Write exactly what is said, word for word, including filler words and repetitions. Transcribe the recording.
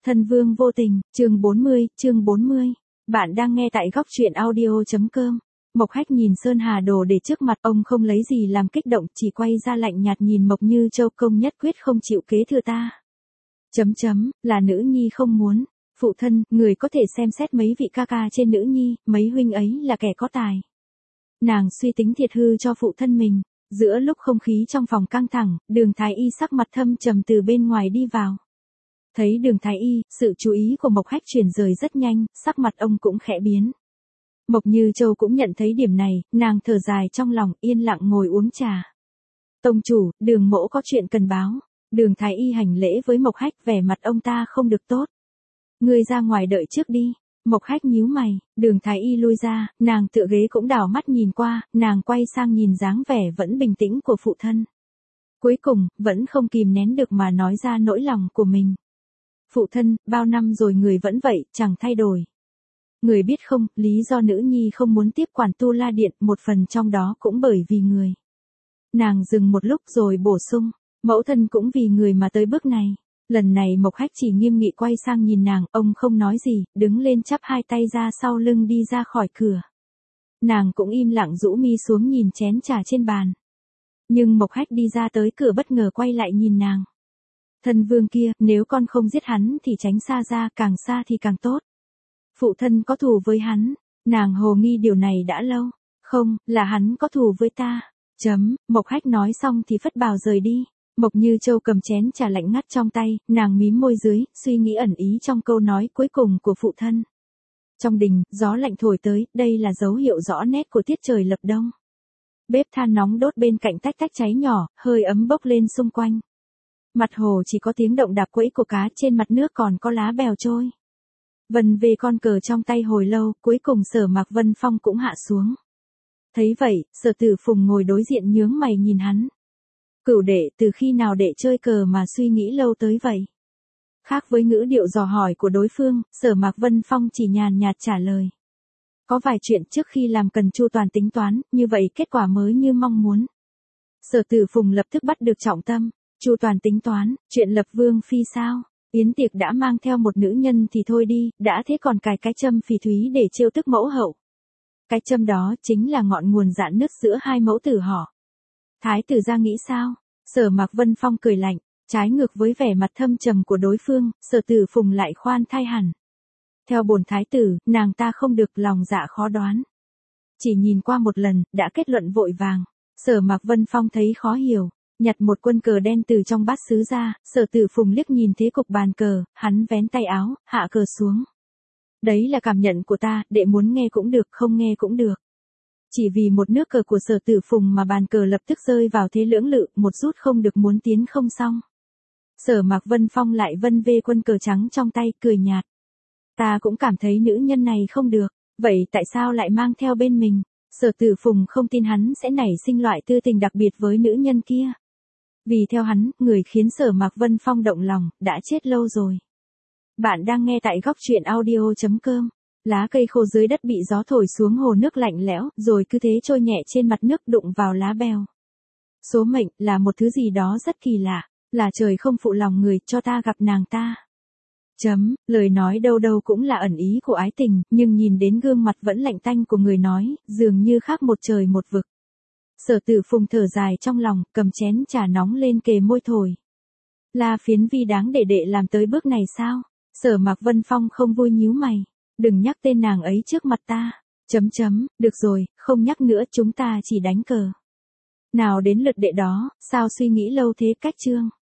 Thân vương vô tình, chương bốn mươi, chương bốn mươi. Bạn đang nghe tại góc truyện audio.com. Mộc Hách nhìn Sơn Hà đồ để trước mặt, ông không lấy gì làm kích động, chỉ quay ra lạnh nhạt nhìn Mộc Như Châu, công nhất quyết không chịu kế thừa ta. Chấm chấm, là nữ nhi không muốn. Phụ thân, người có thể xem xét mấy vị ca ca trên nữ nhi, mấy huynh ấy là kẻ có tài. Nàng suy tính thiệt hư cho phụ thân mình. Giữa lúc không khí trong phòng căng thẳng, Đường Thái Y sắc mặt thâm trầm từ bên ngoài đi vào. Thấy Đường Thái Y, sự chú ý của Mộc Hách chuyển rời rất nhanh, sắc mặt ông cũng khẽ biến. Mộc Như Châu cũng nhận thấy điểm này, nàng thở dài trong lòng, yên lặng ngồi uống trà. Tông chủ, Đường mỗ có chuyện cần báo. Đường Thái Y hành lễ với Mộc Hách, vẻ mặt ông ta không được tốt. Ngươi ra ngoài đợi trước đi. Mộc Hách nhíu mày, Đường Thái Y lui ra, nàng tựa ghế cũng đảo mắt nhìn qua, nàng quay sang nhìn dáng vẻ vẫn bình tĩnh của phụ thân. Cuối cùng, vẫn không kìm nén được mà nói ra nỗi lòng của mình. Phụ thân, bao năm rồi người vẫn vậy, chẳng thay đổi. Người biết không, lý do nữ nhi không muốn tiếp quản Tu La Điện, một phần trong đó cũng bởi vì người. Nàng dừng một lúc rồi bổ sung, mẫu thân cũng vì người mà tới bước này. Lần này Mộc Hách chỉ nghiêm nghị quay sang nhìn nàng, ông không nói gì, đứng lên chắp hai tay ra sau lưng đi ra khỏi cửa. Nàng cũng im lặng rũ mi xuống nhìn chén trà trên bàn. Nhưng Mộc Hách đi ra tới cửa bất ngờ quay lại nhìn nàng. Thân vương kia, nếu con không giết hắn thì tránh xa ra, càng xa thì càng tốt. Phụ thân có thù với hắn, nàng hồ nghi điều này đã lâu. Không, là hắn có thù với ta. Chấm, Mộc Hách nói xong thì phất bào rời đi. Mộc Như Châu cầm chén trà lạnh ngắt trong tay, nàng mím môi dưới, suy nghĩ ẩn ý trong câu nói cuối cùng của phụ thân. Trong đình, gió lạnh thổi tới, đây là dấu hiệu rõ nét của tiết trời lập đông. Bếp than nóng đốt bên cạnh tách tách cháy nhỏ, hơi ấm bốc lên xung quanh. Mặt hồ chỉ có tiếng động đạp quẫy của cá, trên mặt nước còn có lá bèo trôi. Vân về con cờ trong tay hồi lâu, cuối cùng Sở Mạc Vân Phong cũng hạ xuống. Thấy vậy, Sở Tử Phùng ngồi đối diện nhướng mày nhìn hắn. Cửu đệ, từ khi nào đệ chơi cờ mà suy nghĩ lâu tới vậy? Khác với ngữ điệu dò hỏi của đối phương, Sở Mạc Vân Phong chỉ nhàn nhạt trả lời. Có vài chuyện trước khi làm cần chu toàn tính toán, như vậy kết quả mới như mong muốn. Sở Tử Phùng lập tức bắt được trọng tâm. Chu toàn tính toán, chuyện lập vương phi sao? Yến tiệc đã mang theo một nữ nhân thì thôi đi, đã thế còn cài cái châm phỉ thúy để trêu tức mẫu hậu. Cái châm đó chính là ngọn nguồn rạn nứt giữa hai mẫu tử họ. Thái tử gia nghĩ sao? Sở Mạc Vân Phong cười lạnh, trái ngược với vẻ mặt thâm trầm của đối phương, Sở Tử Phùng lại khoan thai hẳn. Theo bổn thái tử, nàng ta không được, lòng dạ khó đoán. Chỉ nhìn qua một lần, đã kết luận vội vàng. Sở Mạc Vân Phong thấy khó hiểu, nhặt một quân cờ đen từ trong bát sứ ra, Sở Tử Phùng liếc nhìn thế cục bàn cờ, hắn vén tay áo, hạ cờ xuống. Đấy là cảm nhận của ta, đệ muốn nghe cũng được, không nghe cũng được. Chỉ vì một nước cờ của Sở Tử Phùng mà bàn cờ lập tức rơi vào thế lưỡng lự, một rút không được muốn tiến không xong. Sở Mạc Vân Phong lại vân vê quân cờ trắng trong tay, cười nhạt. Ta cũng cảm thấy nữ nhân này không được, vậy tại sao lại mang theo bên mình? Sở Tử Phùng không tin hắn sẽ nảy sinh loại tư tình đặc biệt với nữ nhân kia. Vì theo hắn, người khiến Sở Mạc Vân Phong động lòng, đã chết lâu rồi. Bạn đang nghe tại góc truyện audio.com. Lá cây khô dưới đất bị gió thổi xuống hồ nước lạnh lẽo, rồi cứ thế trôi nhẹ trên mặt nước đụng vào lá bèo. Số mệnh là một thứ gì đó rất kỳ lạ, là trời không phụ lòng người cho ta gặp nàng ta. Chấm, lời nói đâu đâu cũng là ẩn ý của ái tình, nhưng nhìn đến gương mặt vẫn lạnh tanh của người nói, dường như khác một trời một vực. Sở Tử Phùng thở dài trong lòng, cầm chén trà nóng lên kề môi thổi. La Phiến Vi đáng để đệ làm tới bước này sao? Sở Mạc Vân Phong không vui nhíu mày. Đừng nhắc tên nàng ấy trước mặt ta. Chấm chấm, được rồi, không nhắc nữa, chúng ta chỉ đánh cờ. Nào đến lượt đệ đó, sao suy nghĩ lâu thế? Cách chương.